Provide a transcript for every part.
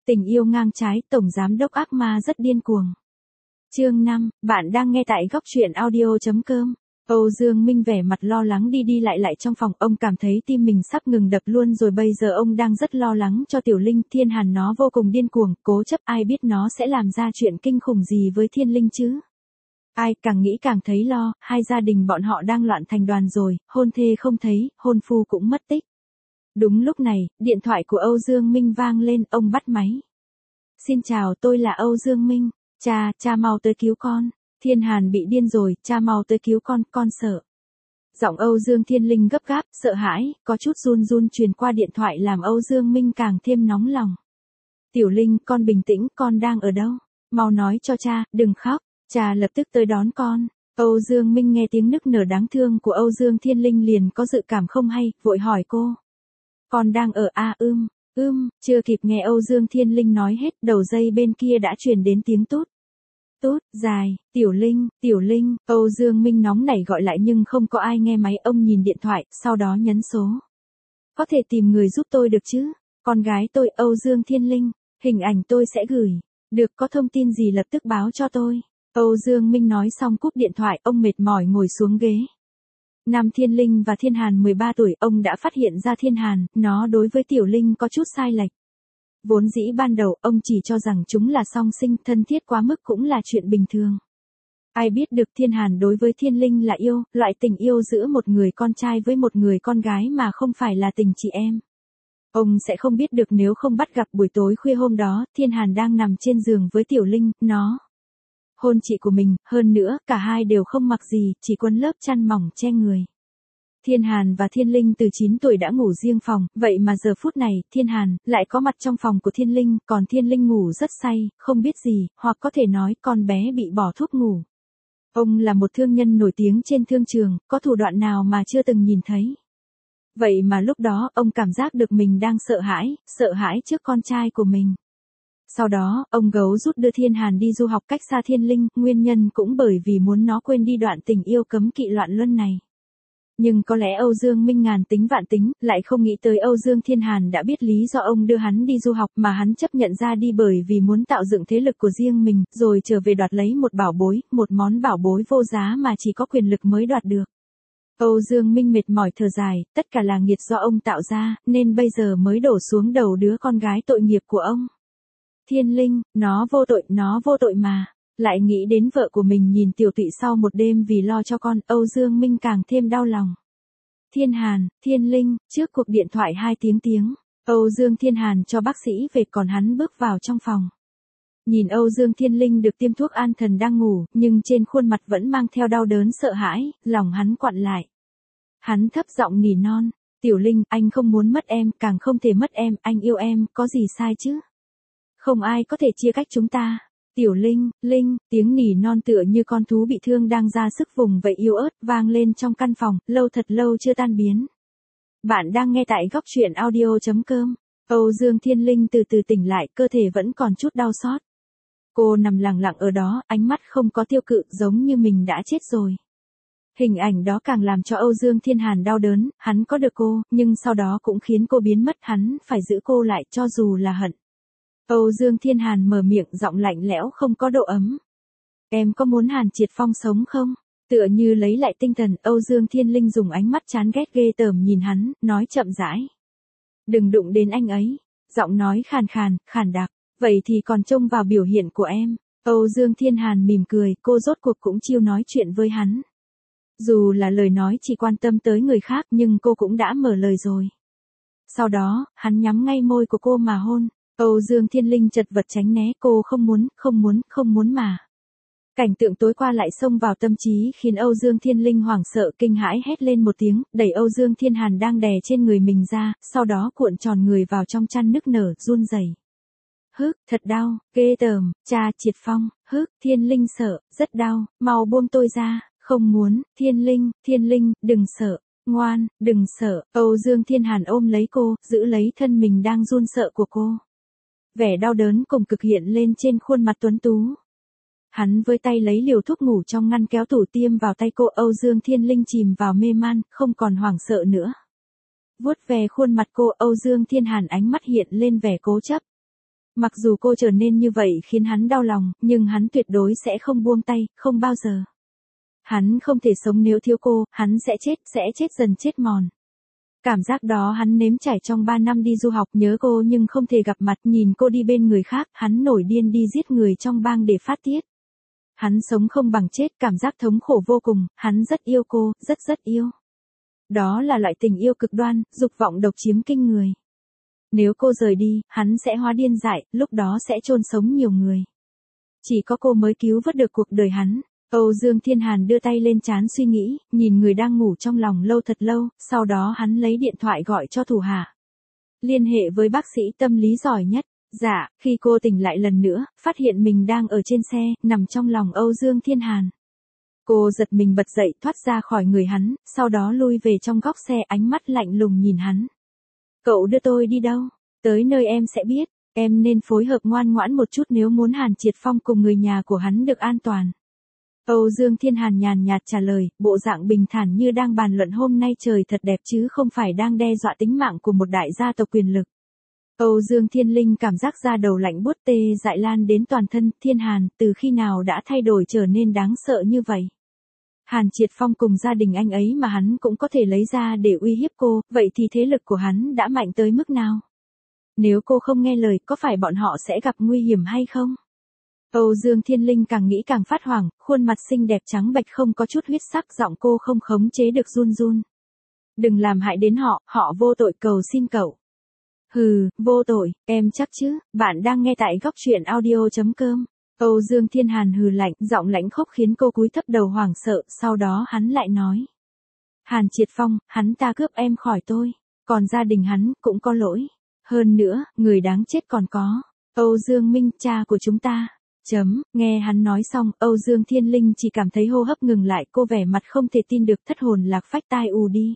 Tình yêu ngang trái, tổng giám đốc ác ma rất điên cuồng. Chương 5, bạn đang nghe tại góc truyện audio.com. Âu Dương Minh vẻ mặt lo lắng đi đi lại lại trong phòng, ông cảm thấy tim mình sắp ngừng đập luôn rồi, bây giờ ông đang rất lo lắng cho Tiểu Linh. Thiên Hàn nó vô cùng điên cuồng, cố chấp, ai biết nó sẽ làm ra chuyện kinh khủng gì với Thiên Linh chứ. Ai càng nghĩ càng thấy lo, hai gia đình bọn họ đang loạn thành đoàn rồi, hôn thê không thấy, hôn phu cũng mất tích. Đúng lúc này, điện thoại của Âu Dương Minh vang lên, ông bắt máy. Xin chào, tôi là Âu Dương Minh. Cha mau tới cứu con. Thiên Hàn bị điên rồi, cha mau tới cứu con sợ. Giọng Âu Dương Thiên Linh gấp gáp, sợ hãi, có chút run run truyền qua điện thoại làm Âu Dương Minh càng thêm nóng lòng. Tiểu Linh, con bình tĩnh, con đang ở đâu? Mau nói cho cha, đừng khóc, cha lập tức tới đón con. Âu Dương Minh nghe tiếng nức nở đáng thương của Âu Dương Thiên Linh liền có dự cảm không hay, vội hỏi cô. Con đang ở chưa kịp nghe Âu Dương Thiên Linh nói hết, đầu dây bên kia đã truyền đến tiếng tút. Tút, dài, Tiểu Linh, Âu Dương Minh nóng nảy gọi lại nhưng không có ai nghe máy, ông nhìn điện thoại, sau đó nhấn số. Có thể tìm người giúp tôi được chứ? Con gái tôi, Âu Dương Thiên Linh, hình ảnh tôi sẽ gửi. Được, có thông tin gì lập tức báo cho tôi. Âu Dương Minh nói xong cúp điện thoại, ông mệt mỏi ngồi xuống ghế. Nam Thiên Linh và Thiên Hàn 13 tuổi, ông đã phát hiện ra Thiên Hàn, nó đối với Tiểu Linh có chút sai lệch. Vốn dĩ ban đầu, ông chỉ cho rằng chúng là song sinh, thân thiết quá mức cũng là chuyện bình thường. Ai biết được Thiên Hàn đối với Thiên Linh là yêu, loại tình yêu giữa một người con trai với một người con gái mà không phải là tình chị em. Ông sẽ không biết được nếu không bắt gặp buổi tối khuya hôm đó, Thiên Hàn đang nằm trên giường với Tiểu Linh, nó hôn chị của mình, hơn nữa, cả hai đều không mặc gì, chỉ quấn lớp chăn mỏng che người. Thiên Hàn và Thiên Linh từ 9 tuổi đã ngủ riêng phòng, vậy mà giờ phút này, Thiên Hàn lại có mặt trong phòng của Thiên Linh, còn Thiên Linh ngủ rất say, không biết gì, hoặc có thể nói con bé bị bỏ thuốc ngủ. Ông là một thương nhân nổi tiếng trên thương trường, có thủ đoạn nào mà chưa từng nhìn thấy. Vậy mà lúc đó, ông cảm giác được mình đang sợ hãi trước con trai của mình. Sau đó, ông gấu rút đưa Thiên Hàn đi du học cách xa Thiên Linh, nguyên nhân cũng bởi vì muốn nó quên đi đoạn tình yêu cấm kỵ loạn luân này. Nhưng có lẽ Âu Dương Minh ngàn tính vạn tính, lại không nghĩ tới Âu Dương Thiên Hàn đã biết lý do ông đưa hắn đi du học mà hắn chấp nhận ra đi bởi vì muốn tạo dựng thế lực của riêng mình, rồi trở về đoạt lấy một bảo bối, một món bảo bối vô giá mà chỉ có quyền lực mới đoạt được. Âu Dương Minh mệt mỏi thở dài, tất cả là nghiệt do ông tạo ra, nên bây giờ mới đổ xuống đầu đứa con gái tội nghiệp của ông. Thiên Linh, nó vô tội mà. Lại nghĩ đến vợ của mình nhìn tiểu tụy sau một đêm vì lo cho con, Âu Dương Minh càng thêm đau lòng. Thiên Hàn, Thiên Linh, trước cuộc điện thoại 2 tiếng, Âu Dương Thiên Hàn cho bác sĩ về còn hắn bước vào trong phòng. Nhìn Âu Dương Thiên Linh được tiêm thuốc an thần đang ngủ, nhưng trên khuôn mặt vẫn mang theo đau đớn sợ hãi, lòng hắn quặn lại. Hắn thấp giọng nỉ non, Tiểu Linh, anh không muốn mất em, càng không thể mất em, anh yêu em, có gì sai chứ? Không ai có thể chia cách chúng ta. Tiểu Linh, tiếng nỉ non tựa như con thú bị thương đang ra sức vùng vẫy yếu ớt vang lên trong căn phòng, thật lâu chưa tan biến. Bạn đang nghe tại góc truyện audio.com. Âu Dương Thiên Linh từ từ tỉnh lại, cơ thể vẫn còn chút đau xót. Cô nằm lặng lặng ở đó, ánh mắt không có tiêu cự, giống như mình đã chết rồi. Hình ảnh đó càng làm cho Âu Dương Thiên Hàn đau đớn, hắn có được cô, nhưng sau đó cũng khiến cô biến mất, hắn phải giữ cô lại cho dù là hận. Âu Dương Thiên Hàn mở miệng, giọng lạnh lẽo không có độ ấm. Em có muốn Hàn Triệt Phong sống không? Tựa như lấy lại tinh thần, Âu Dương Thiên Linh dùng ánh mắt chán ghét ghê tởm nhìn hắn, nói chậm rãi. Đừng đụng đến anh ấy. Giọng nói khàn đặc. Vậy thì còn trông vào biểu hiện của em. Âu Dương Thiên Hàn mỉm cười, cô rốt cuộc cũng chiêu nói chuyện với hắn. Dù là lời nói chỉ quan tâm tới người khác nhưng cô cũng đã mở lời rồi. Sau đó, hắn nhắm ngay môi của cô mà hôn. Âu Dương Thiên Linh chật vật tránh né, cô không muốn mà. Cảnh tượng tối qua lại xông vào tâm trí khiến Âu Dương Thiên Linh hoảng sợ kinh hãi hét lên một tiếng, đẩy Âu Dương Thiên Hàn đang đè trên người mình ra, sau đó cuộn tròn người vào trong chăn nức nở, run rẩy. Thật đau, ghê tởm, cha Triệt Phong, Thiên Linh sợ, rất đau, mau buông tôi ra, không muốn, Thiên Linh, đừng sợ. Ngoan, đừng sợ. Âu Dương Thiên Hàn ôm lấy cô, giữ lấy thân mình đang run sợ của cô. Vẻ đau đớn cùng cực hiện lên trên khuôn mặt tuấn tú. Hắn với tay lấy liều thuốc ngủ trong ngăn kéo tủ tiêm vào tay cô. Âu Dương Thiên Linh chìm vào mê man, không còn hoảng sợ nữa. Vuốt về khuôn mặt cô, Âu Dương Thiên Hàn ánh mắt hiện lên vẻ cố chấp. Mặc dù cô trở nên như vậy khiến hắn đau lòng, nhưng hắn tuyệt đối sẽ không buông tay, không bao giờ. Hắn không thể sống nếu thiếu cô, hắn sẽ chết dần chết mòn. Cảm giác đó hắn nếm trải trong 3 năm đi du học, nhớ cô nhưng không thể gặp mặt, nhìn cô đi bên người khác, hắn nổi điên đi giết người trong bang để phát tiết. Hắn sống không bằng chết, cảm giác thống khổ vô cùng, hắn rất yêu cô, rất yêu. Đó là loại tình yêu cực đoan, dục vọng độc chiếm kinh người. Nếu cô rời đi, hắn sẽ hóa điên dại, lúc đó sẽ chôn sống nhiều người. Chỉ có cô mới cứu vớt được cuộc đời hắn. Âu Dương Thiên Hàn đưa tay lên trán suy nghĩ, nhìn người đang ngủ trong lòng lâu thật lâu, sau đó hắn lấy điện thoại gọi cho thủ hạ. Liên hệ với bác sĩ tâm lý giỏi nhất. Dạ, khi cô tỉnh lại lần nữa, phát hiện mình đang ở trên xe, nằm trong lòng Âu Dương Thiên Hàn. Cô giật mình bật dậy thoát ra khỏi người hắn, sau đó lui về trong góc xe ánh mắt lạnh lùng nhìn hắn. Cậu đưa tôi đi đâu? Tới nơi em sẽ biết, em nên phối hợp ngoan ngoãn một chút nếu muốn Hàn Triệt Phong cùng người nhà của hắn được an toàn. Âu Dương Thiên Hàn nhàn nhạt trả lời, bộ dạng bình thản như đang bàn luận hôm nay trời thật đẹp chứ không phải đang đe dọa tính mạng của một đại gia tộc quyền lực. Âu Dương Thiên Linh cảm giác da đầu lạnh buốt tê dại lan đến toàn thân, Thiên Hàn, từ khi nào đã thay đổi trở nên đáng sợ như vậy? Hàn Triệt Phong cùng gia đình anh ấy mà hắn cũng có thể lấy ra để uy hiếp cô, vậy thì thế lực của hắn đã mạnh tới mức nào? Nếu cô không nghe lời, có phải bọn họ sẽ gặp nguy hiểm hay không? Âu Dương Thiên Linh càng nghĩ càng phát hoảng, khuôn mặt xinh đẹp trắng bệch không có chút huyết sắc, giọng cô không khống chế được run run. Đừng làm hại đến họ, họ vô tội, cầu xin cậu. Hừ, vô tội, em chắc chứ, bạn đang nghe tại góc truyện audio.com. Âu Dương Thiên Hàn hừ lạnh, giọng lãnh khốc khiến cô cúi thấp đầu hoảng sợ, sau đó hắn lại nói. Hàn Triệt Phong, hắn ta cướp em khỏi tôi, còn gia đình hắn cũng có lỗi. Hơn nữa, người đáng chết còn có. Âu Dương Minh, cha của chúng ta. Nghe hắn nói xong, Âu Dương Thiên Linh chỉ cảm thấy hô hấp ngừng lại, cô vẻ mặt không thể tin được, thất hồn lạc phách tai ù đi.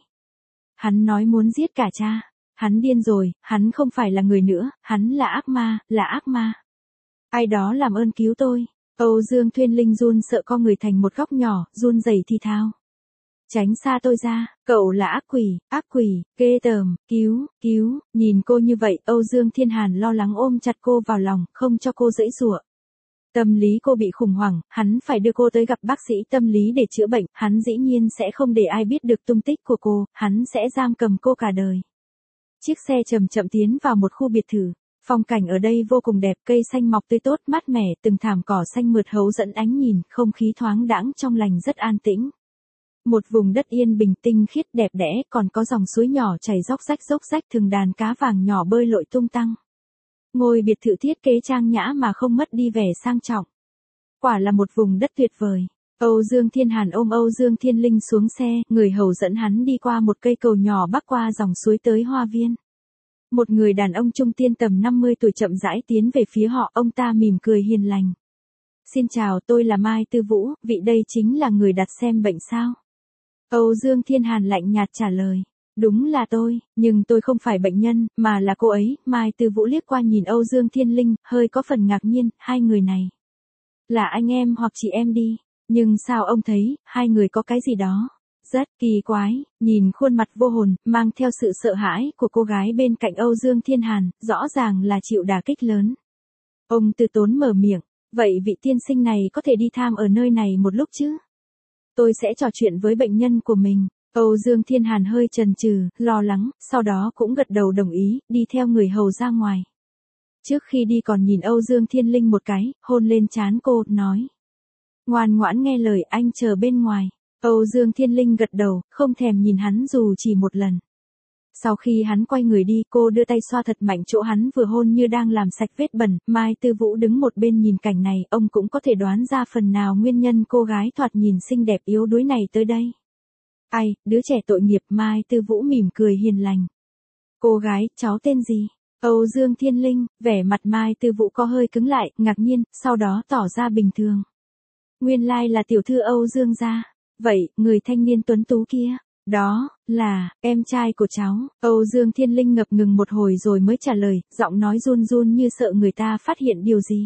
Hắn nói muốn giết cả cha. Hắn điên rồi, hắn không phải là người nữa, hắn là ác ma, là ác ma. Ai đó làm ơn cứu tôi. Âu Dương Thiên Linh run sợ co người thành một góc nhỏ, run rẩy thì thào. Tránh xa tôi ra, cậu là ác quỷ, ghê tởm, cứu, nhìn cô như vậy, Âu Dương Thiên Hàn lo lắng ôm chặt cô vào lòng, không cho cô giãy giụa. Tâm lý cô bị khủng hoảng, hắn phải đưa cô tới gặp bác sĩ tâm lý để chữa bệnh, hắn dĩ nhiên sẽ không để ai biết được tung tích của cô, hắn sẽ giam cầm cô cả đời. Chiếc xe chậm chậm tiến vào một khu biệt thự. Phong cảnh ở đây vô cùng đẹp, cây xanh mọc tươi tốt, mát mẻ, từng thảm cỏ xanh mượt hấu dẫn ánh nhìn, không khí thoáng đãng trong lành rất an tĩnh. Một vùng đất yên bình tinh khiết đẹp đẽ, còn có dòng suối nhỏ chảy róc rách thường đàn cá vàng nhỏ bơi lội tung tăng. Ngôi biệt thự thiết kế trang nhã mà không mất đi vẻ sang trọng. Quả là một vùng đất tuyệt vời. Âu Dương Thiên Hàn ôm Âu Dương Thiên Linh xuống xe, người hầu dẫn hắn đi qua một cây cầu nhỏ bắc qua dòng suối tới hoa viên. Một người đàn ông trung niên tầm 50 tuổi chậm rãi tiến về phía họ, ông ta mỉm cười hiền lành. Xin chào, tôi là Mai Tư Vũ, vị đây chính là người đặt xem bệnh sao? Âu Dương Thiên Hàn lạnh nhạt trả lời. Đúng là tôi, nhưng tôi không phải bệnh nhân, mà là cô ấy. Mai Tư Vũ liếc qua nhìn Âu Dương Thiên Linh, hơi có phần ngạc nhiên, hai người này. Là anh em hoặc chị em đi, nhưng sao ông thấy, hai người có cái gì đó? Rất kỳ quái, nhìn khuôn mặt vô hồn, mang theo sự sợ hãi của cô gái bên cạnh Âu Dương Thiên Hàn, rõ ràng là chịu đả kích lớn. Ông từ tốn mở miệng, vậy vị tiên sinh này có thể đi tham ở nơi này một lúc chứ? Tôi sẽ trò chuyện với bệnh nhân của mình. Âu Dương Thiên Hàn hơi chần chừ, lo lắng, sau đó cũng gật đầu đồng ý, đi theo người hầu ra ngoài. Trước khi đi còn nhìn Âu Dương Thiên Linh một cái, hôn lên trán cô, nói. Ngoan ngoãn nghe lời, anh chờ bên ngoài. Âu Dương Thiên Linh gật đầu, không thèm nhìn hắn dù chỉ một lần. Sau khi hắn quay người đi, cô đưa tay xoa thật mạnh chỗ hắn vừa hôn như đang làm sạch vết bẩn. Mai Tư Vũ đứng một bên nhìn cảnh này, ông cũng có thể đoán ra phần nào nguyên nhân cô gái thoạt nhìn xinh đẹp yếu đuối này tới đây. Ai, đứa trẻ tội nghiệp. Mai Tư Vũ mỉm cười hiền lành. Cô gái, cháu tên gì? Âu Dương Thiên Linh, vẻ mặt Mai Tư Vũ có hơi cứng lại, ngạc nhiên, sau đó tỏ ra bình thường. Nguyên lai là tiểu thư Âu Dương gia. Vậy, người thanh niên tuấn tú kia, đó, là, em trai của cháu. Âu Dương Thiên Linh ngập ngừng một hồi rồi mới trả lời, giọng nói run run như sợ người ta phát hiện điều gì.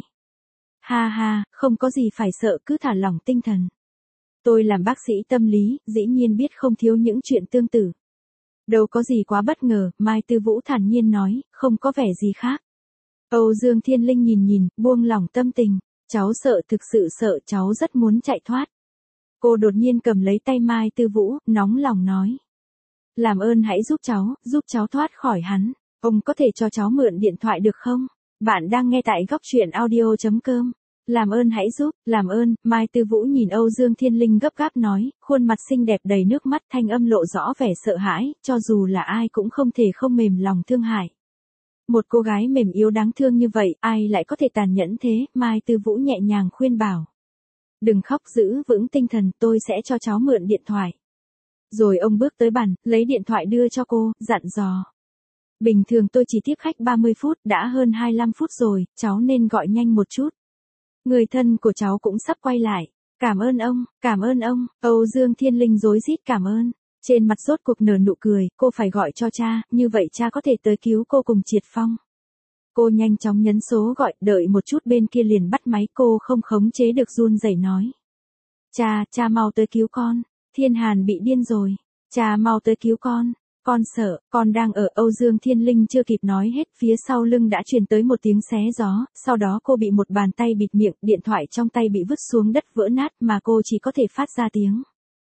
Ha ha, không có gì phải sợ, cứ thả lỏng tinh thần. Tôi làm bác sĩ tâm lý, dĩ nhiên biết không thiếu những chuyện tương tự. Đâu có gì quá bất ngờ, Mai Tư Vũ thản nhiên nói, không có vẻ gì khác. Âu Dương Thiên Linh nhìn, buông lỏng tâm tình. Cháu sợ, thực sự sợ, cháu rất muốn chạy thoát. Cô đột nhiên cầm lấy tay Mai Tư Vũ, nóng lòng nói. Làm ơn hãy giúp cháu thoát khỏi hắn. Ông có thể cho cháu mượn điện thoại được không? Bạn đang nghe tại góc truyện audio.com. Làm ơn hãy giúp, làm ơn, Mai Tư Vũ nhìn Âu Dương Thiên Linh gấp gáp nói, khuôn mặt xinh đẹp đầy nước mắt, thanh âm lộ rõ vẻ sợ hãi, cho dù là ai cũng không thể không mềm lòng thương hại. Một cô gái mềm yếu đáng thương như vậy, ai lại có thể tàn nhẫn thế? Mai Tư Vũ nhẹ nhàng khuyên bảo. Đừng khóc, giữ vững tinh thần, tôi sẽ cho cháu mượn điện thoại. Rồi ông bước tới bàn, lấy điện thoại đưa cho cô, dặn dò. Bình thường tôi chỉ tiếp khách 30 phút, đã hơn 25 phút rồi, cháu nên gọi nhanh một chút. Người thân của cháu cũng sắp quay lại. Cảm ơn ông, Âu Dương Thiên Linh rối rít cảm ơn. Trên mặt rốt cuộc nở nụ cười, cô phải gọi cho cha, như vậy cha có thể tới cứu cô cùng Triệt Phong. Cô nhanh chóng nhấn số gọi, đợi một chút bên kia liền bắt máy, cô không khống chế được run rẩy nói. Cha mau tới cứu con, Thiên Hàn bị điên rồi, cha mau tới cứu con sợ, con đang ở. Âu Dương Thiên Linh chưa kịp nói hết, phía sau lưng đã truyền tới một tiếng xé gió, sau đó cô bị một bàn tay bịt miệng, điện thoại trong tay bị vứt xuống đất vỡ nát mà cô chỉ có thể phát ra tiếng.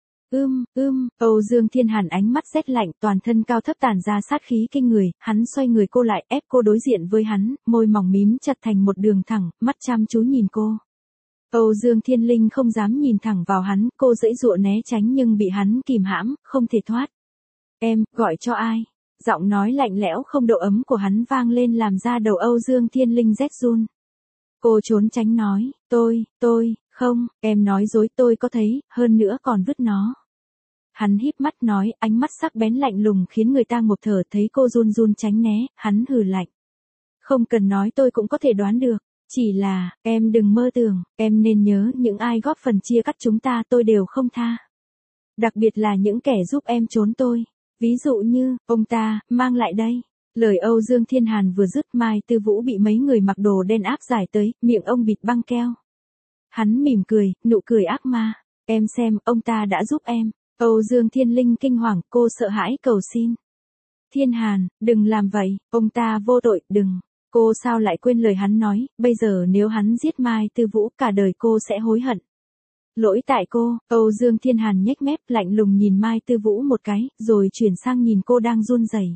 Âu Dương Thiên Hàn ánh mắt rét lạnh, toàn thân cao thấp tản ra sát khí kinh người, hắn xoay người cô lại, ép cô đối diện với hắn, môi mỏng mím chặt thành một đường thẳng, mắt chăm chú nhìn cô. Âu Dương Thiên Linh không dám nhìn thẳng vào hắn, cô giãy giụa né tránh nhưng bị hắn kìm hãm, không thể thoát. Em, gọi cho ai? Giọng nói lạnh lẽo không độ ấm của hắn vang lên làm ra đầu Âu Dương Thiên Linh rét run. Cô trốn tránh nói, không, em nói dối, tôi có thấy, hơn nữa còn vứt nó. Hắn híp mắt nói, ánh mắt sắc bén lạnh lùng khiến người ta ngộp thở, thấy cô run run tránh né, hắn hừ lạnh. Không cần nói tôi cũng có thể đoán được, chỉ là, em đừng mơ tưởng, em nên nhớ những ai góp phần chia cắt chúng ta tôi đều không tha. Đặc biệt là những kẻ giúp em trốn tôi. Ví dụ như, ông ta, mang lại đây. Lời Âu Dương Thiên Hàn vừa dứt, Mai Tư Vũ bị mấy người mặc đồ đen áp giải tới, miệng ông bịt băng keo. Hắn mỉm cười, nụ cười ác ma. Em xem, ông ta đã giúp em. Âu Dương Thiên Linh kinh hoàng, cô sợ hãi cầu xin. Thiên Hàn, đừng làm vậy, ông ta vô tội, đừng. Cô sao lại quên lời hắn nói, bây giờ nếu hắn giết Mai Tư Vũ, cả đời cô sẽ hối hận. Lỗi tại cô. Âu Dương Thiên Hàn nhếch mép lạnh lùng nhìn Mai Tư Vũ một cái, rồi chuyển sang nhìn cô đang run rẩy.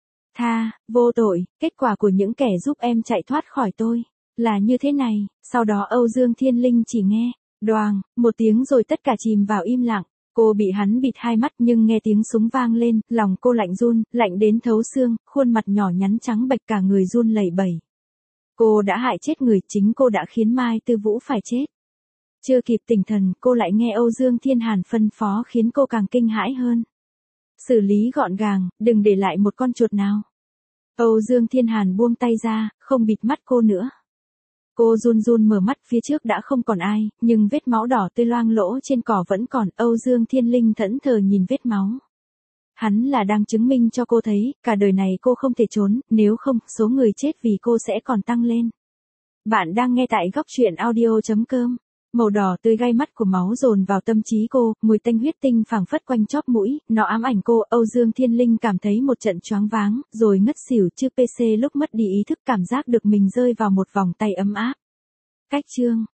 Vô tội, kết quả của những kẻ giúp em chạy thoát khỏi tôi, là như thế này. Sau đó Âu Dương Thiên Linh chỉ nghe, đoàng, một tiếng rồi tất cả chìm vào im lặng. Cô bị hắn bịt hai mắt nhưng nghe tiếng súng vang lên, lòng cô lạnh run, lạnh đến thấu xương, khuôn mặt nhỏ nhắn trắng bệch cả người run lẩy bẩy. Cô đã hại chết người, chính cô đã khiến Mai Tư Vũ phải chết. Chưa kịp tỉnh thần, cô lại nghe Âu Dương Thiên Hàn phân phó khiến cô càng kinh hãi hơn. Xử lý gọn gàng, đừng để lại một con chuột nào. Âu Dương Thiên Hàn buông tay ra, không bịt mắt cô nữa. Cô run run mở mắt, phía trước đã không còn ai, nhưng vết máu đỏ tươi loang lỗ trên cỏ vẫn còn. Âu Dương Thiên Linh thẫn thờ nhìn vết máu. Hắn là đang chứng minh cho cô thấy, cả đời này cô không thể trốn, nếu không, số người chết vì cô sẽ còn tăng lên. Bạn đang nghe tại góc truyện audio.com. Màu đỏ tươi gai mắt của máu dồn vào tâm trí cô, mùi tanh huyết tinh phảng phất quanh chóp mũi, nó ám ảnh cô. Âu Dương Thiên Linh cảm thấy một trận choáng váng, rồi ngất xỉu. Chư PC lúc mất đi ý thức, cảm giác được mình rơi vào một vòng tay ấm áp. Cách chương